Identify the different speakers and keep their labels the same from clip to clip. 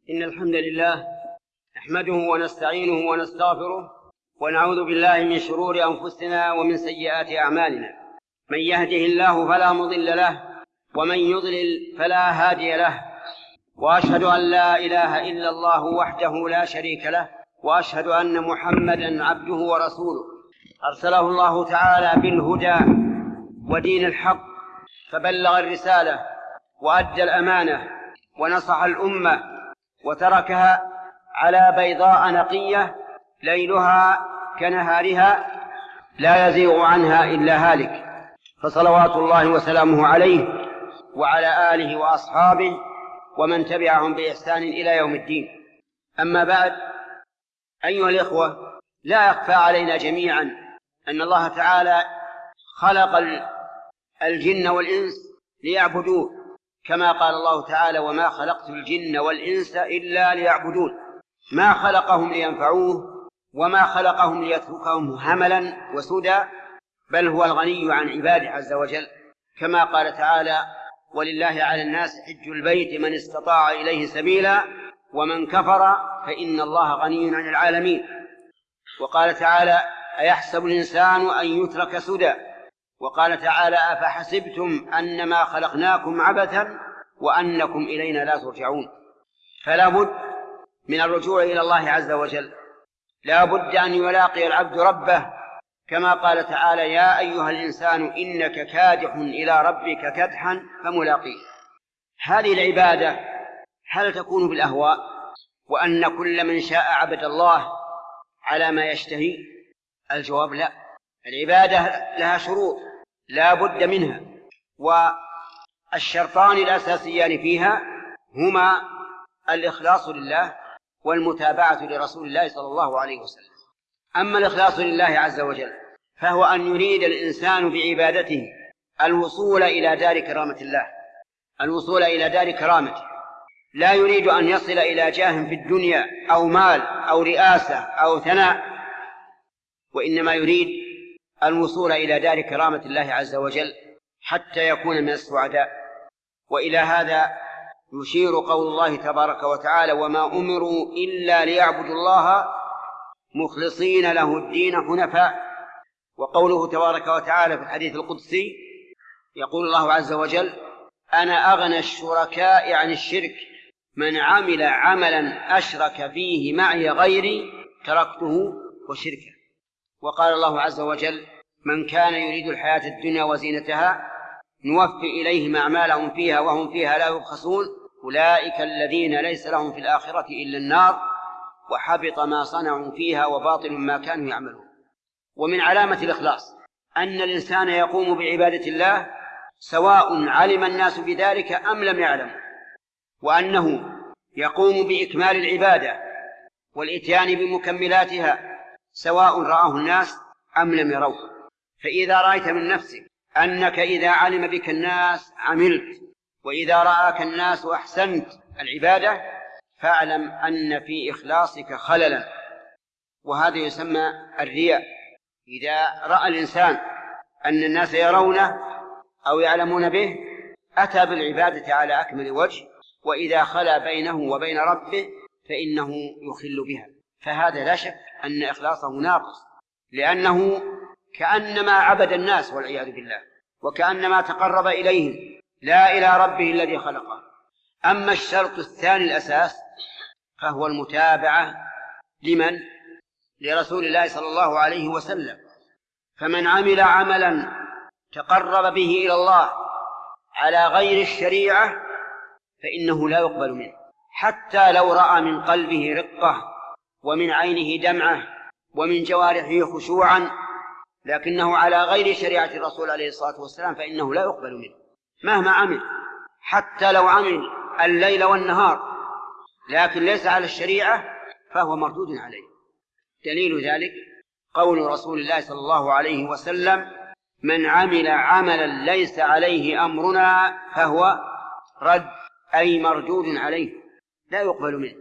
Speaker 1: إن الحمد لله نحمده ونستعينه ونستغفره ونعوذ بالله من شرور أنفسنا ومن سيئات أعمالنا. من يهده الله فلا مضل له ومن يضلل فلا هادي له، وأشهد أن لا إله إلا الله وحده لا شريك له، وأشهد أن محمدا عبده ورسوله أرسله الله تعالى بالهدى ودين الحق، فبلغ الرسالة وأدى الأمانة ونصح الأمة وتركها على بيضاء نقية ليلها كنهارها لا يزيغ عنها إلا هالك، فصلوات الله وسلامه عليه وعلى آله وأصحابه ومن تبعهم بإحسان إلى يوم الدين. أما بعد، أيها الإخوة، لا يخفى علينا جميعا أن الله تعالى خلق الجن والإنس ليعبدوه، كما قال الله تعالى: وما خلقت الجن والإنس إلا ليعبدون. ما خلقهم لينفعوه وما خلقهم ليتركهم هملا وسدى، بل هو الغني عن عباده عز وجل، كما قال تعالى: ولله على الناس حج البيت من استطاع إليه سبيلا ومن كفر فإن الله غني عن العالمين. وقال تعالى: أيحسب الإنسان أن يترك سدى. وقال تعالى: أفحسبتم أنما خلقناكم عبثا وأنكم إلينا لا ترجعون. فلا بد من الرجوع إلى الله عز وجل، لا بد أن يلاقي العبد ربه، كما قال تعالى: يا أيها الإنسان إنك كادح إلى ربك كدحا فملاقيه. هذه العبادة هل تكون بالأهواء وأن كل من شاء عبد الله على ما يشتهي؟ الجواب لا. العبادة لها شروط لا بد منها، والشرطان الأساسيان فيها هما الإخلاص لله والمتابعة لرسول الله صلى الله عليه وسلم. أما الإخلاص لله عز وجل فهو أن يريد الإنسان بعبادته الوصول إلى دار كرامة الله، الوصول إلى دار كرامته، لا يريد أن يصل إلى جاه في الدنيا أو مال أو رئاسة أو ثناء، وإنما يريد الوصول إلى دار كرامة الله عز وجل حتى يكون من السعداء. وإلى هذا يشير قول الله تبارك وتعالى: وما أمروا إلا ليعبدوا الله مخلصين له الدين حنفاء. وقوله تبارك وتعالى في الحديث القدسي يقول الله عز وجل: أنا أغنى الشركاء عن الشرك، من عمل عملا أشرك فيه معي غيري تركته وشركه. وقال الله عز وجل: من كان يريد الحياة الدنيا وزينتها نوفي إليهم أعمالهم فيها وهم فيها لا يبخسون، أولئك الذين ليس لهم في الآخرة إلا النار وحبط ما صنعوا فيها وباطل ما كانوا يعملون. ومن علامة الإخلاص أن الإنسان يقوم بعبادة الله سواء علم الناس بذلك أم لم يعلم، وأنه يقوم بإكمال العبادة والإتيان بمكملاتها سواء رآه الناس أم لم يروه. فإذا رأيت من نفسك أنك إذا علم بك الناس عملت، وإذا رآك الناس أحسنت العبادة، فاعلم أن في إخلاصك خللا، وهذا يسمى الرياء. إذا رأى الإنسان أن الناس يرونه أو يعلمون به أتى بالعبادة على أكمل وجه، وإذا خلا بينه وبين ربه فإنه يخل بها، فهذا لا شك أن إخلاصه ناقص، لأنه كأنما عبد الناس والعياذ بالله، وكأنما تقرب إليهم لا إلى ربه الذي خلقه. أما الشرط الثاني الأساس فهو المتابعة لمن؟ لرسول الله صلى الله عليه وسلم. فمن عمل عملا تقرب به إلى الله على غير الشريعة فإنه لا يقبل منه، حتى لو رأى من قلبه رقة ومن عينه دمعة ومن جوارحه خشوعا، لكنه على غير شريعة الرسول عليه الصلاة والسلام فإنه لا يقبل منه مهما عمل، حتى لو عمل الليل والنهار لكن ليس على الشريعة فهو مردود عليه. دليل ذلك قول رسول الله صلى الله عليه وسلم: من عمل عملا ليس عليه أمرنا فهو رد، أي مردود عليه لا يقبل منه.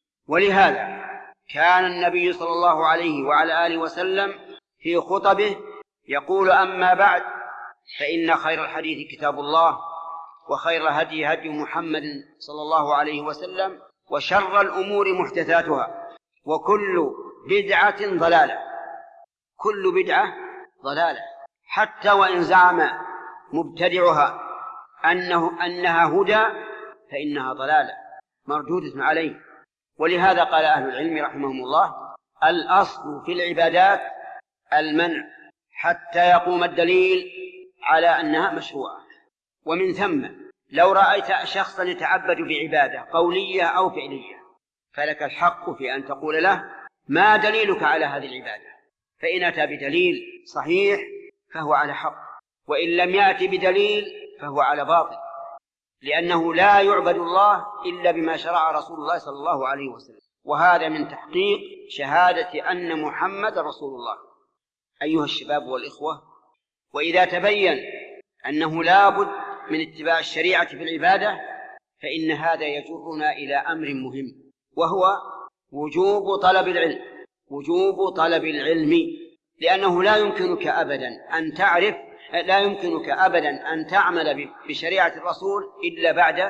Speaker 1: ولهذا كان النبي صلى الله عليه وعلى آله وسلم في خطبه يقول: أما بعد، فإن خير الحديث كتاب الله، وخير هدي هدي محمد صلى الله عليه وسلم، وشر الأمور محدثاتها وكل بدعة ضلالة. كل بدعة ضلالة، حتى وإن زعم مبتدعها أنها هدى فإنها ضلالة مردودة عليه. ولهذا قال أهل العلم رحمهم الله: الأصل في العبادات المنع حتى يقوم الدليل على أنها مشروعة. ومن ثم لو رأيت شخصا يتعبد بعبادة قولية أو فعلية فلك الحق في أن تقول له: ما دليلك على هذه العبادة؟ فإن أتى بدليل صحيح فهو على حق، وإن لم يأتي بدليل فهو على باطل، لأنه لا يعبد الله إلا بما شرع رسول الله صلى الله عليه وسلم، وهذا من تحقيق شهادة أن محمد رسول الله. أيها الشباب والإخوة، وإذا تبين أنه لا بد من اتباع الشريعة في العبادة فإن هذا يجرنا إلى أمر مهم، وهو وجوب طلب العلم. وجوب طلب العلم، لأنه لا يمكنك أبدا أن تعمل بشريعة الرسول إلا بعد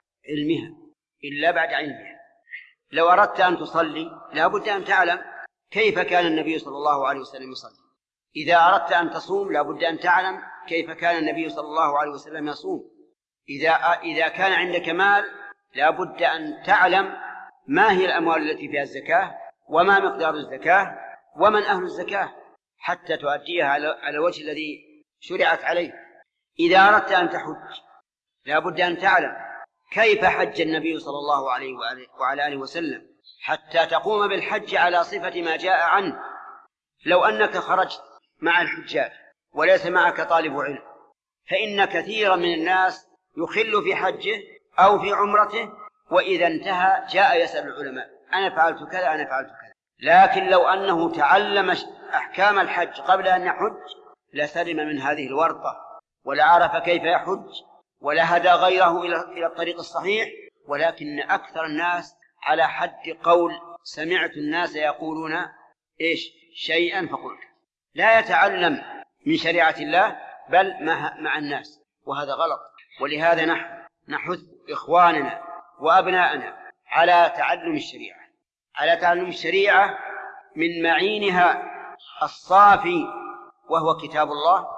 Speaker 1: علمها. لو أردت أن تصلي لا بد أن تعلم كيف كان النبي صلى الله عليه وسلم يصلي. إذا أردت أن تصوم لا بد أن تعلم كيف كان النبي صلى الله عليه وسلم يصوم. إذا كان عندك مال لا بد أن تعلم ما هي الأموال التي فيها الزكاة، وما مقدار الزكاة، ومن أهل الزكاة، حتى تؤديها على الوجه الذي شرعت عليه. إذا أردت أن تحج لا بد أن تعلم كيف حج النبي صلى الله عليه وعلى آله وسلم، حتى تقوم بالحج على صفة ما جاء عنه. لو أنك خرجت مع الحجاج وليس معك طالب علم فإن كثيرا من الناس يخل في حجه أو في عمرته، وإذا انتهى جاء يسأل العلماء: أنا فعلت كذا، أنا فعلت كذا. لكن لو أنه تعلم أحكام الحج قبل أن يحج لسلم من هذه الورطة، ولعرف كيف يحج، ولهدى غيره إلى الطريق الصحيح. ولكن أكثر الناس على حد قول سمعت الناس يقولون شيئا فقلت، لا يتعلم من شريعة الله بل مع الناس، وهذا غلط. ولهذا نحث إخواننا وأبناءنا على تعلم الشريعة من معينها الصافي، وهو كتاب الله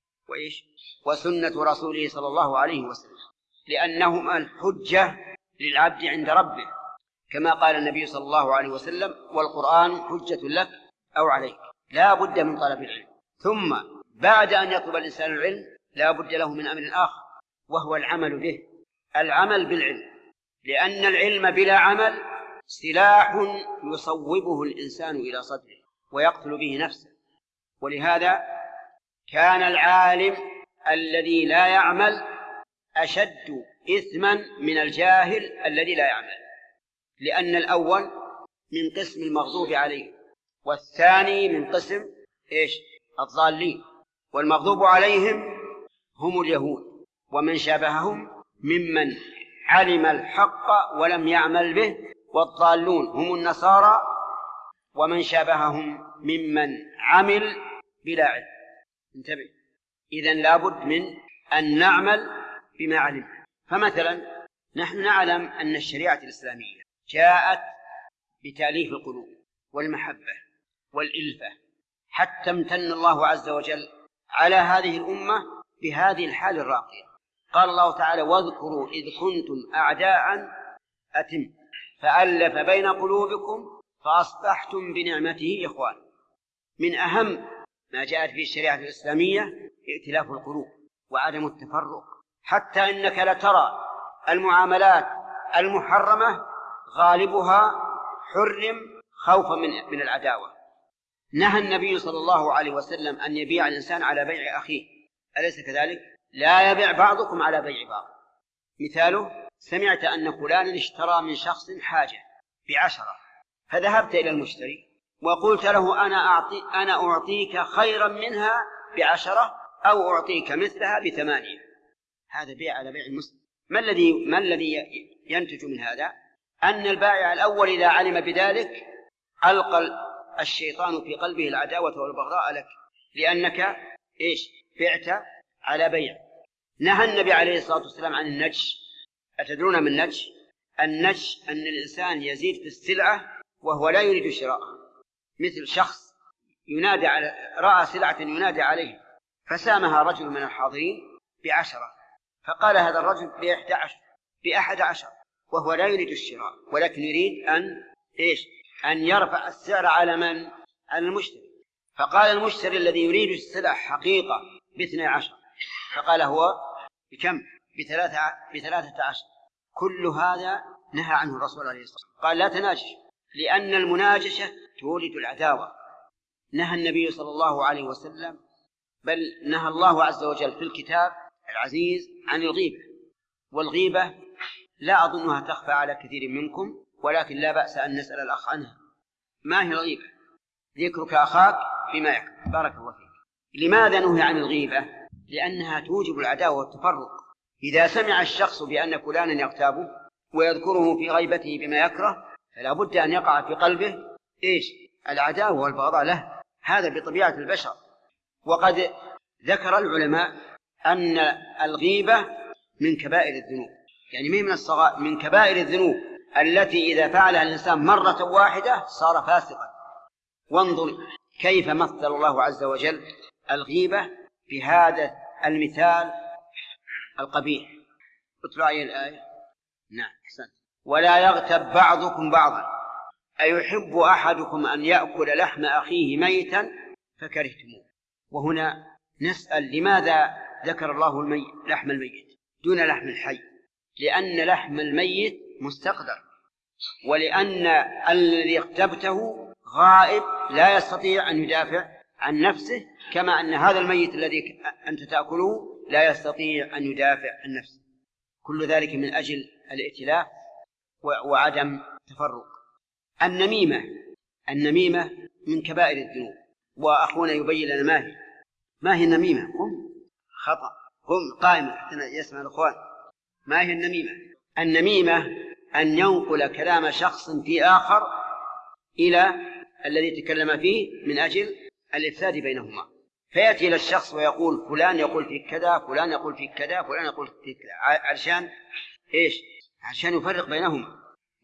Speaker 1: وسنة رسوله صلى الله عليه وسلم، لأنهما الحجة للعبد عند ربه، كما قال النبي صلى الله عليه وسلم: والقرآن حجة لك أو عليك. لا بد من طلب العلم. ثم بعد أن يطلب الإنسان العلم لا بد له من أمر آخر، وهو العمل به، العمل بالعلم، لأن العلم بلا عمل سلاح يصوبه الإنسان إلى صدره ويقتل به نفسه. ولهذا كان العالم الذي لا يعمل أشد إثما من الجاهل الذي لا يعمل، لأن الأول من قسم المغضوب عليه، والثاني من قسم الضالين. والمغضوب عليهم هم اليهود ومن شابههم ممن علم الحق ولم يعمل به، والضالون هم النصارى ومن شابههم ممن عمل بلا علم. انتبه، إذن لابد من أن نعمل بما علمنا. فمثلا نحن نعلم أن الشريعة الإسلامية جاءت بتأليف القلوب والمحبة والإلفة، حتى امتن الله عز وجل على هذه الأمة بهذه الحال الراقية. قال الله تعالى: واذكروا إذ كنتم أعداء فألف بين قلوبكم فأصبحتم بنعمته إخوان. من أهم ما جاءت به الشريعة الإسلامية ائتلاف القلوب وعدم التفرق، حتى إنك لترى المعاملات المحرمة غالبها حرم خوفا من العداوة. نهى النبي صلى الله عليه وسلم أن يبيع الإنسان على بيع أخيه، أليس كذلك؟ لا يبيع بعضكم على بيع بعض. مثاله: سمعت أن فلانا اشترى من شخص حاجة ب10، فذهبت إلى المشتري وقلت له: أنا أعطيك خيرا منها ب10 أو أعطيك مثلها ب8. هذا بيع على بيع المسلم. ما الذي ينتج من هذا؟ أن البائع الأول إذا علم بذلك ألقى الشيطان في قلبه العداوة والبغضاء لك، لأنك بعت على بيع. نهى النبي عليه الصلاة والسلام عن النجش. أتدرون من النجش؟ أن الإنسان يزيد في السلعة وهو لا يريد شراءها، مثل شخص رأى سلعة ينادى عليه فسامها رجل من الحاضرين ب10، فقال هذا الرجل ب11 وهو لا يريد الشراء، ولكن يريد أن يرفع السعر على من؟ على المشتري. فقال المشتري الذي يريد السلع حقيقة ب12، فقال هو بكم؟ ب13. كل هذا نهى عنه الرسول عليه الصلاة والسلام، قال لا تناجش، لأن المناجشة تولد العداوة. نهى النبي صلى الله عليه وسلم، بل نهى الله عز وجل في الكتاب العزيز عن الغيبة، والغيبة لا أظنها تخفى على كثير منكم، ولكن لا بأس أن نسأل الأخ عنها. ما هي الغيبة؟ ذكرك أخاك بما يكره. بارك الله فيك. لماذا نهي عن الغيبة؟ لأنها توجب العداوة والتفرق. إذا سمع الشخص بأن فلانا يغتابه ويذكره في غيبته بما يكره، فلا بد أن يقع في قلبه العداوة والبغضاء له. هذا بطبيعة البشر. وقد ذكر العلماء أن الغيبة من كبائر الذنوب، يعني من الصغائر، من كبائر الذنوب التي إذا فعلها الإنسان مرة واحدة صار فاسقا. وانظر كيف مثل الله عز وجل الغيبة بهذا المثال القبيح. اطلع عليه الآية. نعم أحسنت. ولا يغتب بعضكم بعضا أيحب أحدكم أن يأكل لحم أخيه ميتا فكرهتموه. وهنا نسأل لماذا ذكر الله لحم الميت دون لحم الحي؟ لأن لحم الميت مستقدر، ولأن الذي اغتبته غائب لا يستطيع أن يدافع عن نفسه، كما أن هذا الميت الذي أنت تأكله لا يستطيع أن يدافع عن نفسه. كل ذلك من أجل الائتلاف وعدم تفرق. النميمة من كبائر الذنوب، وأخونا يبين لنا ما هي النميمة. خطأ، قم قائمة حتى يسمع الأخوان. ما هي النميمة؟ النميمة أن ينقل كلام شخص في آخر إلى الذي تكلم فيه من أجل الإفساد بينهما، فيأتي إلى الشخص ويقول فلان يقول فيك كذا، فلان يقول فيك كذا، فلان يقول فيك كذا، عشان يفرق بينهما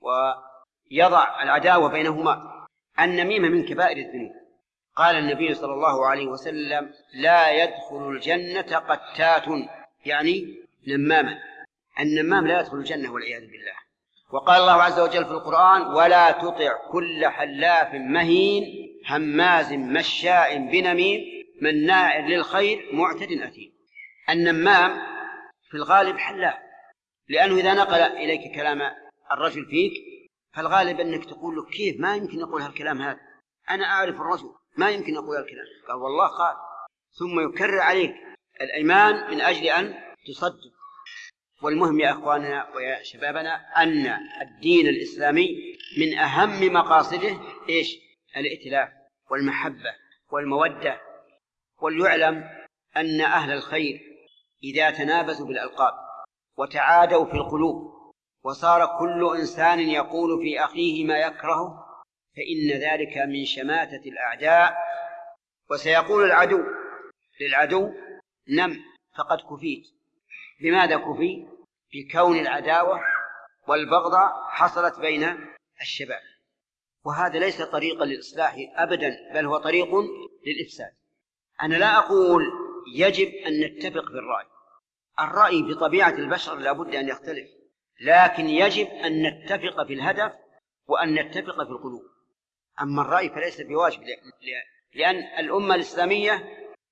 Speaker 1: ويضع العداوة بينهما. النميمة من كبائر الذنوب. قال النبي صلى الله عليه وسلم لا يدخل الجنة قتات، يعني نماما. النمام لا يدخل الجنة والعياذ بالله. وقال الله عز وجل في القرآن ولا تطع كل حلاف مهين هماز مشاء بنميم مناع للخير معتد أثيم. النمام في الغالب حلاف، لأنه إذا نقل إليك كلام الرجل فيك فالغالب أنك تقول له كيف ما يمكن يقول هالكلام هذا، أنا أعرف الرجل ما يمكن يقول هالكلام. قال والله قال، ثم يكرر عليك الأيمان من أجل أن تصدق. والمهم يا أخواننا ويا شبابنا أن الدين الإسلامي من أهم مقاصده الائتلاف والمحبة والمودة. وليعلم أن أهل الخير إذا تنابزوا بالألقاب وتعادوا في القلوب وصار كل إنسان يقول في أخيه ما يكره فإن ذلك من شماتة الأعداء. وسيقول العدو للعدو نم فقد كفيت. لماذا كفي؟ بكون العداوة والبغضة حصلت بين الشباب، وهذا ليس طريقا للإصلاح أبدا، بل هو طريق للإفساد. أنا لا أقول يجب أن نتفق في الرأي بطبيعة البشر لا بد أن يختلف، لكن يجب أن نتفق في الهدف وأن نتفق في القلوب. أما الرأي فليس بواجب، لأن الأمة الإسلامية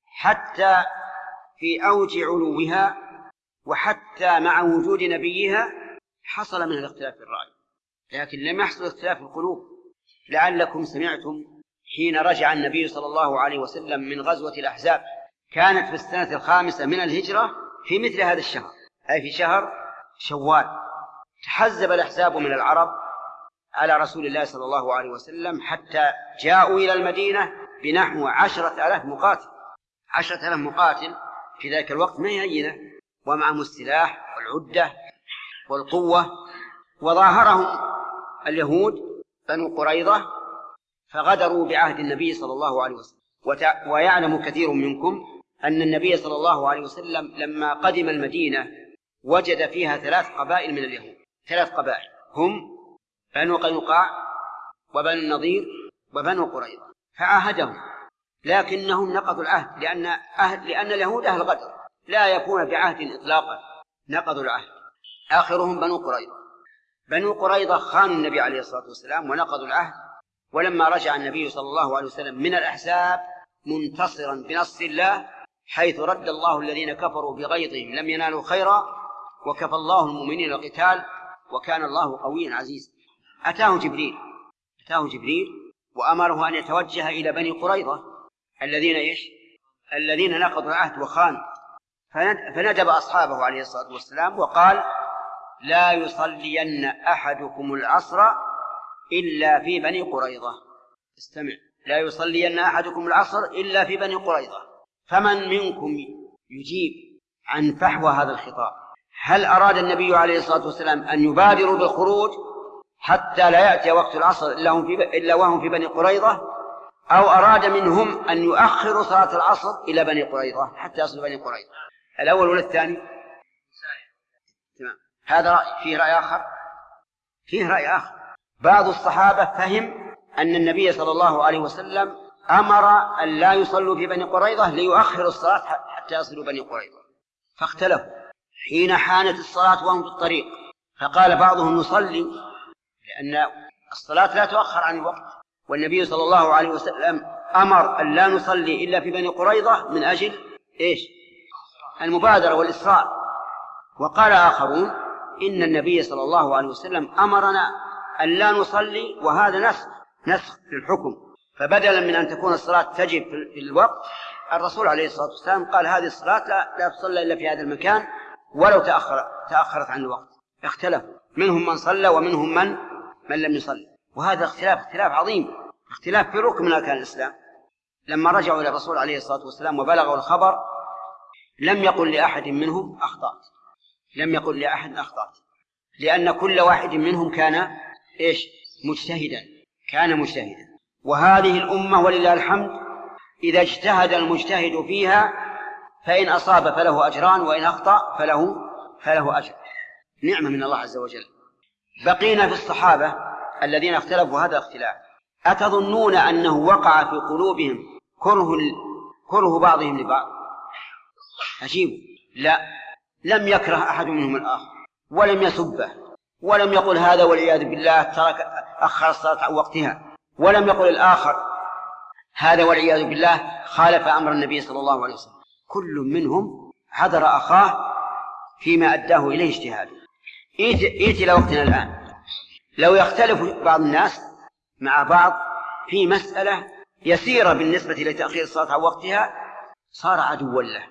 Speaker 1: حتى في أوج علوها وحتى مع وجود نبيها حصل من الاختلاف في الرأي، لكن لم يحصل اختلاف في القلوب. لعلكم سمعتم حين رجع النبي صلى الله عليه وسلم من غزوة الأحزاب، كانت في السنة 5 من الهجرة في مثل هذا الشهر، أي في شهر شوال. تحزب الأحزاب من العرب على رسول الله صلى الله عليه وسلم حتى جاءوا إلى المدينة بنحو 10,000 مقاتل. 10,000 مقاتل في ذلك الوقت ما يهينه، ومعهم السلاح والعدة والقوة. وظاهرهم اليهود بنو قريظة فغدروا بعهد النبي صلى الله عليه وسلم. ويعلم كثير منكم أن النبي صلى الله عليه وسلم لما قدم المدينة وجد فيها 3 قبائل من اليهود، 3 قبائل، هم بنو قينقاع وبنو النضير وبنو قريظة، فعاهدهم، لكنهم نقضوا العهد لأن اليهود أهل غدر لا يكون بعهد إطلاقا، نقضوا العهد. آخرهم بنو قريظة. بنو قريظة خانوا النبي عليه الصلاة والسلام ونقضوا العهد، ولما رجع النبي صلى الله عليه وسلم من الأحزاب منتصرا بنصر الله، حيث رد الله الذين كفروا بغيظهم لم ينالوا خيرا وكفى الله المؤمنين القتال وكان الله قويا عزيزا. أتاه جبريل وأمره أن يتوجه إلى بني قريظة الذين نقضوا العهد وخانوا، فندب أصحابه عليه الصلاة والسلام وقال: لا يصلين أحدكم العصر إلا في بني قريظة. استمع: لا يصلين أحدكم العصر إلا في بني قريظة. فمن منكم يجيب عن فحوى هذا الخطاب؟ هل أراد النبي عليه الصلاة والسلام أن يبادروا بالخروج حتى لا يأتي وقت العصر إلا وهم في بني قريظة، أو أراد منهم أن يؤخروا صلاة العصر إلى بني قريظة حتى يصلوا بني قريظة؟ الأول ولا الثاني؟ تمام. هذا رأي. فيه رأي آخر. بعض الصحابة فهم أن النبي صلى الله عليه وسلم أمر أن لا يصلوا في بني قريظة ليؤخروا الصلاة حتى يصلوا بني قريظة، فاختلفوا حين حانت الصلاة وهم في الطريق، فقال بعضهم نصلي لأن الصلاة لا تؤخر عن الوقت، والنبي صلى الله عليه وسلم أمر أن لا نصلي إلا في بني قريظة من أجل المبادرة والإسراع. وقال آخرون إن النبي صلى الله عليه وسلم أمرنا أن لا نصلي، وهذا نسخ للحكم، فبدلا من أن تكون الصلاة تجب في الوقت، الرسول عليه الصلاة والسلام قال هذه الصلاة لا تصلى إلا في هذا المكان ولو تأخرت عن الوقت. اختلفوا، منهم من صلى ومنهم من لم يصلي، وهذا اختلاف عظيم، اختلاف في ركن من أركان الإسلام. لما رجعوا إلى الرسول عليه الصلاة والسلام وبلغوا الخبر لم يقل لأحد منهم أخطأت، لأن كل واحد منهم كان مجتهدا. وهذه الأمة ولله الحمد إذا اجتهد المجتهد فيها فإن أصاب فله أجران وإن أخطأ فله أجر، نعمة من الله عز وجل. بقينا في الصحابة الذين اختلفوا هذا الاختلاف. أتظنون أنه وقع في قلوبهم كره بعضهم لبعض؟ عجيب، لا، لم يكره أحد منهم الآخر ولم يسبه ولم يقل هذا والعياذ بالله أخر الصلاة عن وقتها، ولم يقل الآخر هذا والعياذ بالله خالف أمر النبي صلى الله عليه وسلم. كل منهم حذر أخاه فيما أداه إليه اجتهاده. إلى وقتنا الآن لو يختلف بعض الناس مع بعض في مسألة يسيرة بالنسبة لتأخير الصلاة عن وقتها صار عدوا له.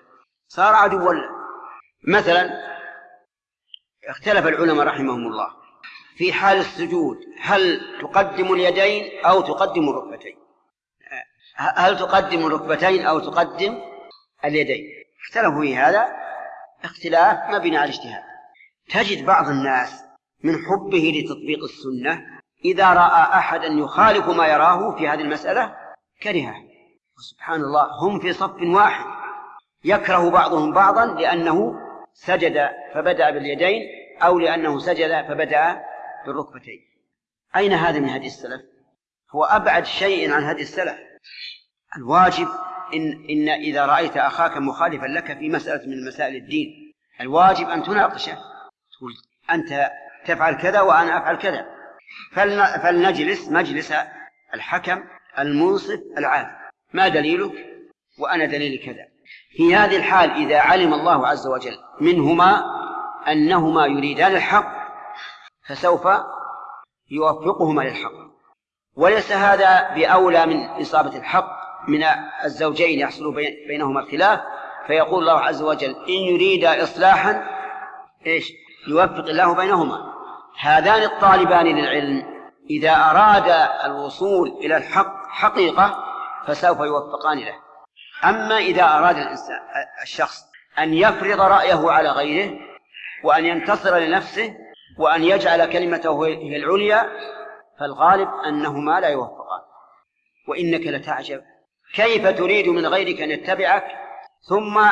Speaker 1: مثلا اختلف العلماء رحمهم الله في حال السجود، هل تقدم اليدين أو تقدم الركبتين؟ هل تقدم الركبتين أو تقدم اليدين؟ اختلفوا في هذا اختلاف مبني على الاجتهاد. تجد بعض الناس من حبه لتطبيق السنة إذا رأى أحدا يخالف ما يراه في هذه المسألة كرهه، وسبحان الله هم في صف واحد، يكره بعضهم بعضا لأنه سجد فبدأ باليدين أو لأنه سجد فبدأ بالركبتين. أين هذا من هدي السلف؟ هو أبعد شيء عن هدي السلف. الواجب إن إذا رأيت أخاك مخالفا لك في مسألة من مسائل الدين الواجب أن تناقشه، تقول أنت تفعل كذا وأنا أفعل كذا، فلنجلس مجلس الحكم المنصف العادل، ما دليلك وأنا دليلي كذا. في هذه الحال إذا علم الله عز وجل منهما أنهما يريدان الحق فسوف يوفقهما للحق، وليس هذا بأولى من إصابة الحق من الزوجين يحصل بينهما الخلاف، فيقول الله عز وجل إن يريد إصلاحا يوفق الله بينهما. هذان الطالبان للعلم إذا أراد الوصول إلى الحق حقيقة فسوف يوفقان له. أما إذا أراد الشخص أن يفرض رأيه على غيره وأن ينتصر لنفسه وأن يجعل كلمته هي العليا فالغالب أنهما لا يوفقان. وإنك لتعجب كيف تريد من غيرك أن يتبعك ثم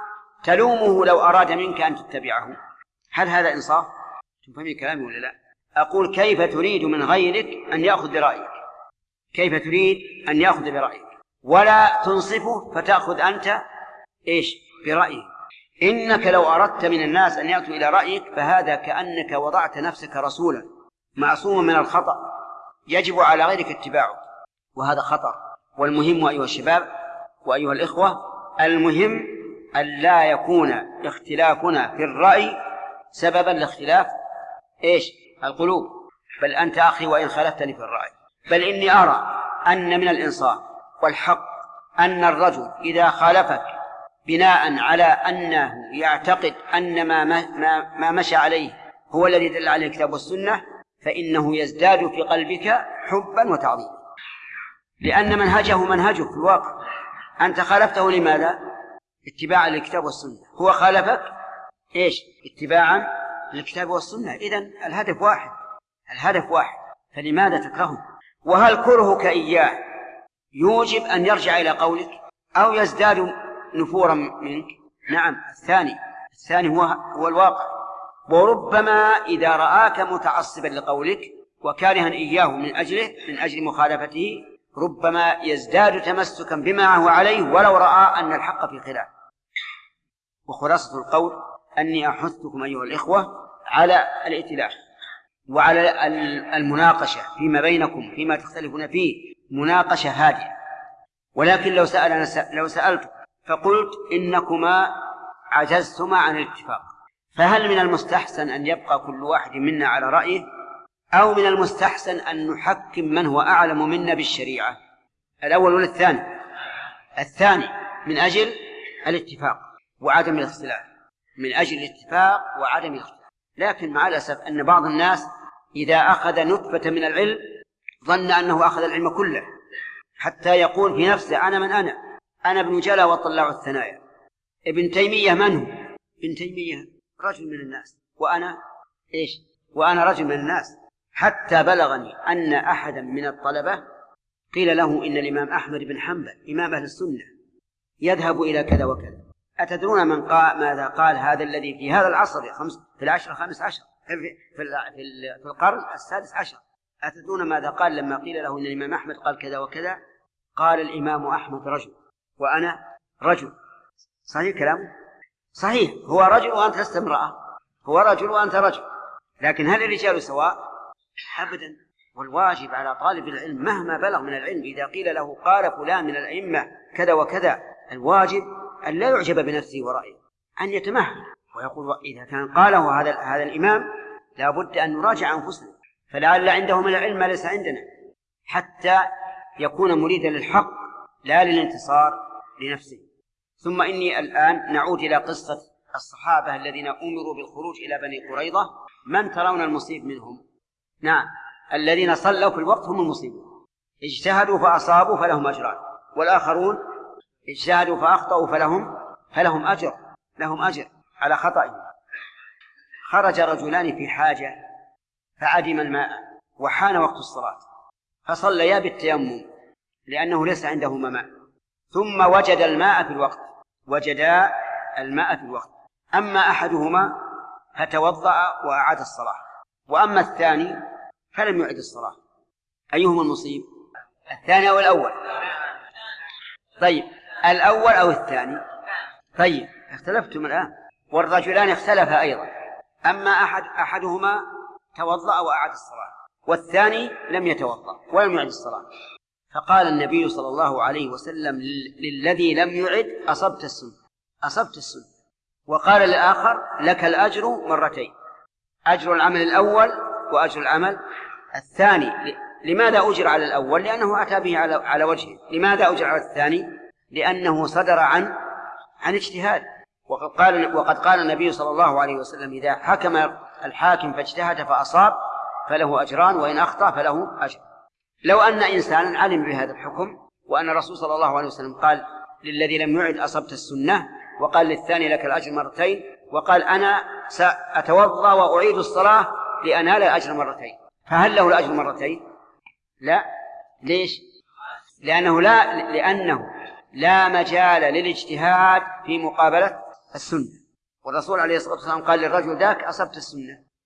Speaker 1: تلومه لو أراد منك أن تتبعه؟ هل هذا إنصاف؟ تفهمين كلامي ولا لا؟ أقول كيف تريد من غيرك أن يأخذ برأيك؟ كيف تريد أن يأخذ برأيك؟ ولا تنصفه فتأخذ أنت برأيه. إنك لو أردت من الناس أن يأتوا إلى رأيك فهذا كأنك وضعت نفسك رسولا معصوما من الخطأ يجب على غيرك اتباعه، وهذا خطر. والمهم أيها الشباب وأيها الإخوة، المهم أن لا يكون اختلافنا في الرأي سببا لاختلاف القلوب. بل أنت أخي وإن خالفتني في الرأي، بل إني أرى أن من الإنصاف والحق أن الرجل إذا خالفك بناء على أنه يعتقد أن ما مشى عليه هو الذي دل عليه الكتاب والسنة، فإنه يزداد في قلبك حبا وتعظيما، لأن منهجه في الواقع. أنت خالفته لماذا؟ اتباعا للكتاب والسنة، هو خالفك اتباعا للكتاب والسنة. إذن الهدف واحد، فلماذا تكرهه؟ وهل كرهك إياه يوجب أن يرجع إلى قولك أو يزداد نفورا منك؟ نعم، الثاني هو الواقع. وربما إذا رآك متعصبا لقولك وكارها إياه من أجل مخالفته ربما يزداد تمسكا بما هو عليه ولو رأى أن الحق في خلاف. وخلاصة القول أني أحثكم أيها الإخوة على الائتلاف وعلى المناقشة فيما بينكم فيما تختلفون فيه مناقشة هادئة. ولكن لو سألت فقلت إنكما عجزتما عن الاتفاق، فهل من المستحسن أن يبقى كل واحد منا على رأيه، أو من المستحسن أن نحكم من هو أعلم منا بالشريعة؟ الأول ولا الثاني؟ الثاني، من أجل الاتفاق وعدم الاختلاف، من أجل الاتفاق وعدم الاختلاف. لكن مع الأسف أن بعض الناس إذا أخذ نطفة من العلم ظن أنه أخذ العلم كله، حتى يقول في نفسه أنا من أنا ابن جلا وطلع الثنايا. ابن تيمية من هو؟ ابن تيمية رجل من الناس، وأنا رجل من الناس. حتى بلغني أن أحدا من الطلبة قيل له إن الإمام أحمد بن حنبل إمام أهل السنة يذهب إلى كذا وكذا. أتدرون ماذا قال هذا الذي في هذا العصر في العشر الخامس عشر في القرن السادس عشر؟ أتدرون ماذا قال لما قيل له إن الإمام أحمد قال كذا وكذا؟ قال الإمام أحمد رجل وأنا رجل. صحيح كلامه؟ صحيح، هو رجل وأنت لست امرأة، هو رجل وأنت رجل، لكن هل الرجال سواء؟ أبدا. والواجب على طالب العلم مهما بلغ من العلم إذا قيل له قال فلان من الأئمة كذا وكذا، الواجب أن لا يعجب بنفسه ورأيه، أن يتمهل ويقول إذا كان قاله هذا الإمام لا بد أن نراجع أنفسنا، فلعل عنده من العلم ما ليس عندنا، حتى يكون مريدا للحق لا للانتصار لنفسه. ثم إني الآن نعود إلى قصة الصحابة الذين أمروا بالخروج إلى بني قريظة. من ترون المصيب منهم؟ نعم، الذين صلوا في الوقت هم المصيبون، اجتهدوا فأصابوا فلهم أجران، والآخرون اجتهدوا فأخطأوا فلهم أجر على خطأهم. خرج رجلان في حاجة فعدم الماء وحان وقت الصلاة فصليا بالتيمم لأنه ليس عندهما ماء، ثم وجدا الماء في الوقت. أما أحدهما فتوضأ وأعاد الصلاة، وأما الثاني فلم يعد الصلاة. أيهما المصيب؟ الثاني أو الأول؟ طيب، الأول أو الثاني؟ طيب، اختلفتم الآن، والرجلان اختلفا أيضا. أما أحدهما توضأ وأعاد الصلاة، والثاني لم يتوضأ ولم يعد الصلاة. فقال النبي صلى الله عليه وسلم للذي لم يعد أصبت السنة. وقال للآخر لك الأجر مرتين، أجر العمل الأول وأجر العمل الثاني. لماذا أجر على الأول؟ لأنه أتى به على وجهه. لماذا أجر على الثاني؟ لأنه صدر عن اجتهاد. وقد قال النبي صلى الله عليه وسلم إذا حكم الحاكم فاجتهد فأصاب فله أجران، وإن أخطأ فله أجر. لو أن إنسانا علم بهذا الحكم وأن الرسول صلى الله عليه وسلم قال للذي لم يعد أصبت السنة، وقال للثاني لك الأجر مرتين، وقال أنا سأتوضأ وأعيد الصلاة لأنال الأجر مرتين، فهل له الأجر مرتين؟ لا. ليش؟ لأنه لا مجال للاجتهاد في مقابلة السنة. والرسول عليه الصلاة والسلام قال للرجل ذاك أصبت السنة،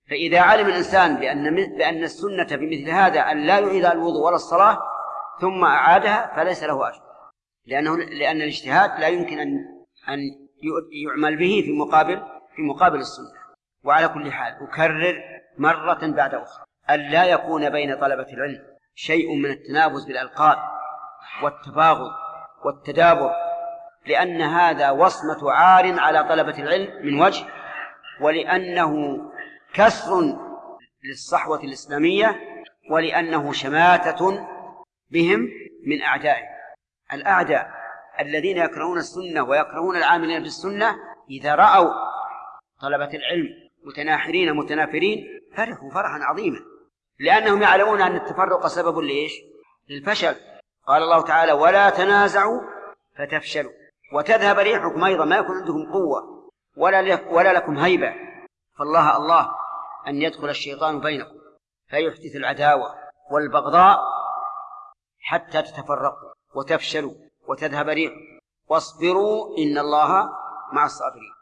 Speaker 1: فإذا علم الإنسان بأن السنة في مثل هذا أن لا يعيد الوضوء ولا الصلاة ثم أعادها فليس له أجر، لأن الاجتهاد لا يمكن أن يعمل به في مقابل السنة. وعلى كل حال أكرر مرة بعد أخرى أن لا يكون بين طلبة العلم شيء من التنافس بالألقاب والتباغض والتدابر، لأن هذا وصمة عار على طلبة العلم من وجه، ولأنه كسر للصحوة الإسلامية، ولأنه شماتة بهم من أعدائهم. الأعداء الذين يكرهون السنة ويكرهون العاملين بالسنة إذا رأوا طلبة العلم متناحرين متنافرين فرحوا فرحا عظيما، لأنهم يعلمون أن التفرق سبب لإيش؟ للفشل. قال الله تعالى: ولا تنازعوا فتفشلوا وتذهب ريحكم. أيضا ما يكون عندكم قوة ولا لكم هيبة، فالله الله أن يدخل الشيطان بينكم فيحدث العداوة والبغضاء حتى تتفرقوا وتفشلوا وتذهب ريحكم، واصبروا إن الله مع الصابرين.